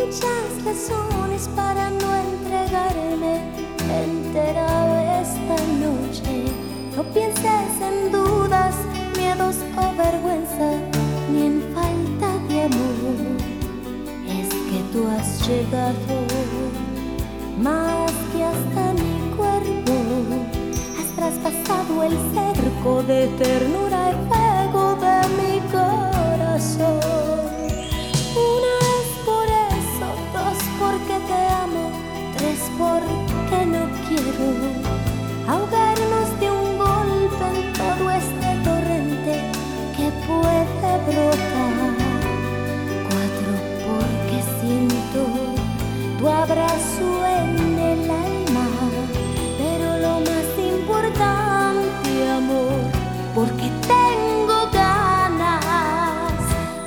muchas razones para no entregarme entera esta noche. No pienses en dudas, miedos o vergüenza, ni en falta de amor. Es que tú has llegado más que hasta mi cuerpo. Has traspasado el cerco de ternura y fuego de mi corazón. Una es por eso, dos porque te amo, tres porque no quiero ahogarnos de un golpe en todo este torrente que puede brotar. Cuatro porque siento tu abrazo en el alma, pero lo más importante, amor, porque tengo ganas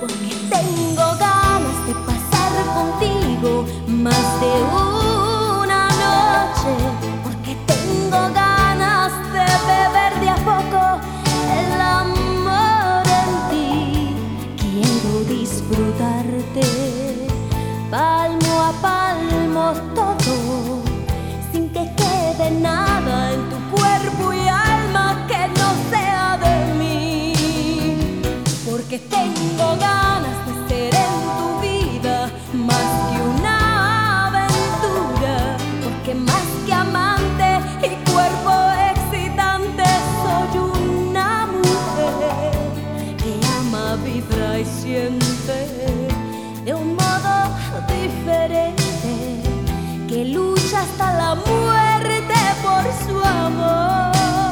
de pasar contigo más de una noche, porque tengo ganas de beber de a poco el amor en ti. Quiero disfrutarte palmo a palmo todo, sin que quede nada en tu cuerpo y alma que no sea de mí, porque tengo ganas de ser en tu vida más que una aventura, porque más que amante y cuerpo excitante soy una mujer que ama, vibra y siente de un modo diferente, que lucha hasta la muerte por su amor.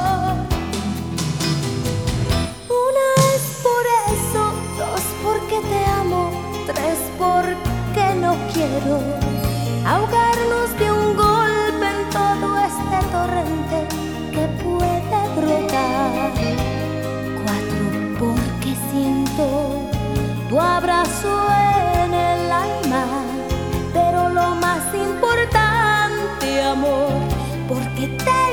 Una es por eso, dos porque te amo, tres porque no quiero ahogarnos de un golpe en todo este torrente que puede brotar. Cuatro porque siento tu abrazo en el alma, pero lo más importante, amor, porque te